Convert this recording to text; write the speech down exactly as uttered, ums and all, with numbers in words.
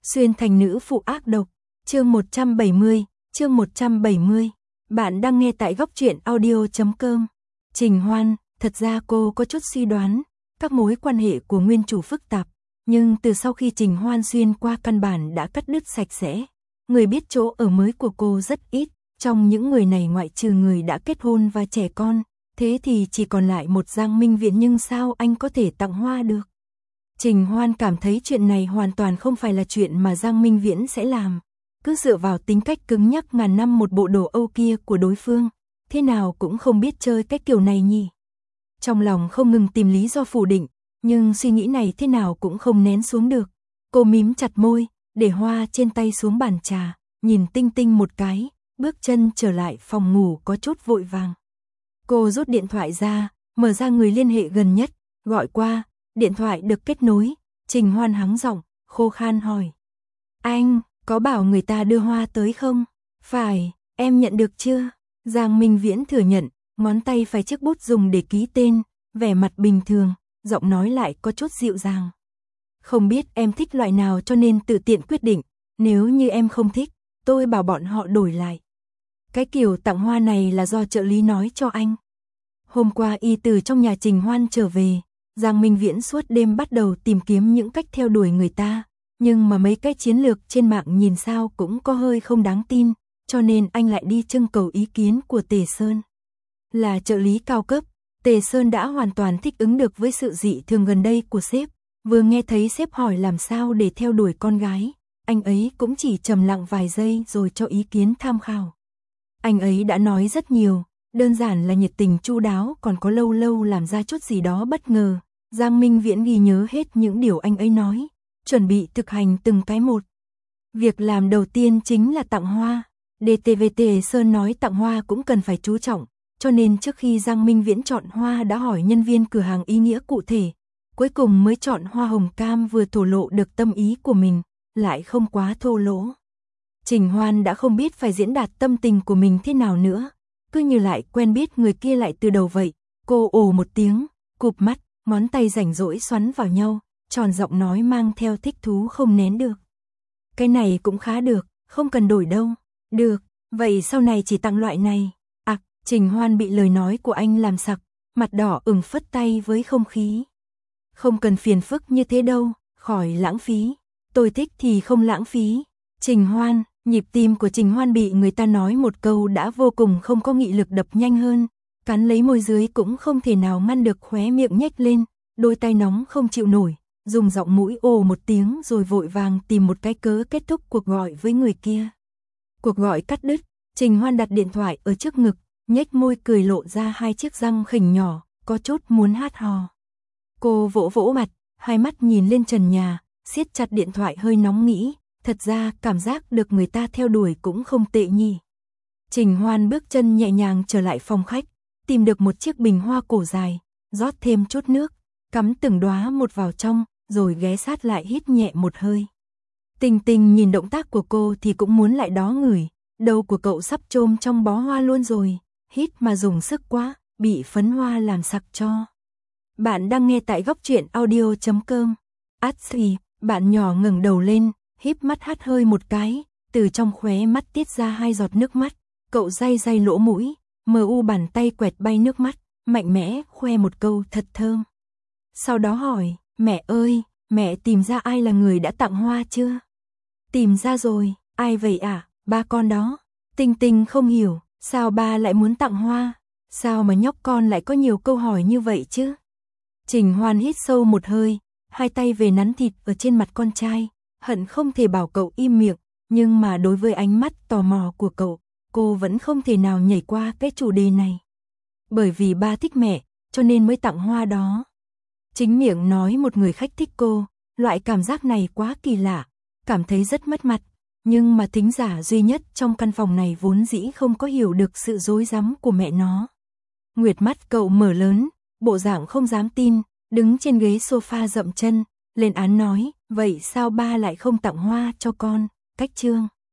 Xuyên thành nữ phụ ác độc, chương một trăm bảy mươi, chương một trăm bảy mươi. Bạn đang nghe tại góc truyện audio chấm com. Trình Hoan, thật ra cô có chút suy đoán, các mối quan hệ của nguyên chủ phức tạp, nhưng từ sau khi Trình Hoan xuyên qua căn bản đã cắt đứt sạch sẽ. Người biết chỗ ở mới của cô rất ít, trong những người này ngoại trừ người đã kết hôn và trẻ con, thế thì chỉ còn lại một Giang Minh Viễn, nhưng sao anh có thể tặng hoa được? Trình Hoan cảm thấy chuyện này hoàn toàn không phải là chuyện mà Giang Minh Viễn sẽ làm. Cứ dựa vào tính cách cứng nhắc ngàn năm một bộ đồ Âu kia của đối phương, thế nào cũng không biết chơi cái kiểu này nhỉ. Trong lòng không ngừng tìm lý do phủ định, nhưng suy nghĩ này thế nào cũng không nén xuống được. Cô mím chặt môi, để hoa trên tay xuống bàn trà, nhìn Tinh Tinh một cái, bước chân trở lại phòng ngủ có chút vội vàng. Cô rút điện thoại ra, mở ra người liên hệ gần nhất, gọi qua. Điện thoại được kết nối, Trình Hoan hắng giọng, khô khan hỏi. Anh, có bảo người ta đưa hoa tới không? Phải, em nhận được chưa? Giang Minh Viễn thừa nhận, ngón tay phải chiếc bút dùng để ký tên, vẻ mặt bình thường, giọng nói lại có chút dịu dàng. Không biết em thích loại nào cho nên tự tiện quyết định, nếu như em không thích, tôi bảo bọn họ đổi lại. Cái kiểu tặng hoa này là do trợ lý nói cho anh. Hôm qua y từ trong nhà Trình Hoan trở về, Giang Minh Viễn suốt đêm bắt đầu tìm kiếm những cách theo đuổi người ta, nhưng mà mấy cái chiến lược trên mạng nhìn sao cũng có hơi không đáng tin, cho nên anh lại đi trưng cầu ý kiến của Tề Sơn. Là trợ lý cao cấp, Tề Sơn đã hoàn toàn thích ứng được với sự dị thường gần đây của sếp, vừa nghe thấy sếp hỏi làm sao để theo đuổi con gái, anh ấy cũng chỉ trầm lặng vài giây rồi cho ý kiến tham khảo. Anh ấy đã nói rất nhiều, đơn giản là nhiệt tình chu đáo, còn có lâu lâu làm ra chút gì đó bất ngờ. Giang Minh Viễn ghi nhớ hết những điều anh ấy nói, chuẩn bị thực hành từng cái một. Việc làm đầu tiên chính là tặng hoa. đê tê vê Tề Sơn nói tặng hoa cũng cần phải chú trọng, cho nên trước khi Giang Minh Viễn chọn hoa đã hỏi nhân viên cửa hàng ý nghĩa cụ thể, cuối cùng mới chọn hoa hồng cam, vừa thổ lộ được tâm ý của mình, lại không quá thô lỗ. Trình Hoan đã không biết phải diễn đạt tâm tình của mình thế nào nữa, cứ như lại quen biết người kia lại từ đầu vậy. Cô ồ một tiếng, cụp mắt, ngón tay rảnh rỗi xoắn vào nhau, tròn giọng nói mang theo thích thú không nén được. Cái này cũng khá được, không cần đổi đâu. Được, vậy sau này chỉ tặng loại này. À, Trình Hoan bị lời nói của anh làm sặc, mặt đỏ ửng phất tay với không khí. Không cần phiền phức như thế đâu, khỏi lãng phí. Tôi thích thì không lãng phí. Trình Hoan, nhịp tim của Trình Hoan bị người ta nói một câu đã vô cùng không có nghị lực đập nhanh hơn. Cắn lấy môi dưới cũng không thể nào ngăn được, khóe miệng nhếch lên, đôi tay nóng không chịu nổi, dùng giọng mũi ồ một tiếng rồi vội vàng tìm một cái cớ kết thúc cuộc gọi với người kia. Cuộc gọi cắt đứt, Trình Hoan đặt điện thoại ở trước ngực, nhếch môi cười lộ ra hai chiếc răng khỉnh nhỏ, có chút muốn hát hò. Cô vỗ vỗ mặt, hai mắt nhìn lên trần nhà, siết chặt điện thoại hơi nóng nghĩ, thật ra cảm giác được người ta theo đuổi cũng không tệ nhỉ. Trình Hoan bước chân nhẹ nhàng trở lại phòng khách, tìm được một chiếc bình hoa cổ dài, rót thêm chút nước, cắm từng đóa một vào trong, rồi ghé sát lại hít nhẹ một hơi. Tinh Tinh nhìn động tác của cô thì cũng muốn lại đó ngửi, đầu của cậu sắp chôm trong bó hoa luôn rồi, hít mà dùng sức quá, bị phấn hoa làm sặc cho. Bạn đang nghe tại góc truyện audio chấm com. Át xì, bạn nhỏ ngẩng đầu lên, híp mắt hắt hơi một cái, từ trong khóe mắt tiết ra hai giọt nước mắt, cậu day day lỗ mũi, mờ u bàn tay quẹt bay nước mắt, mạnh mẽ khoe một câu thật thơm. Sau đó hỏi, mẹ ơi, mẹ tìm ra ai là người đã tặng hoa chưa? Tìm ra rồi, ai vậy à? Ba con đó. Tinh Tinh không hiểu, sao ba lại muốn tặng hoa? Sao mà nhóc con lại có nhiều câu hỏi như vậy chứ? Trình Hoan hít sâu một hơi, hai tay về nắn thịt ở trên mặt con trai, hận không thể bảo cậu im miệng, nhưng mà đối với ánh mắt tò mò của cậu, cô vẫn không thể nào nhảy qua cái chủ đề này. Bởi vì ba thích mẹ, cho nên mới tặng hoa đó. Chính miệng nói một người khách thích cô, loại cảm giác này quá kỳ lạ, cảm thấy rất mất mặt, nhưng mà thính giả duy nhất trong căn phòng này vốn dĩ không có hiểu được sự rối rắm của mẹ nó. Nguyệt mắt cậu mở lớn, bộ dạng không dám tin, đứng trên ghế sofa dậm chân, lên án nói, vậy sao ba lại không tặng hoa cho con, cách trương.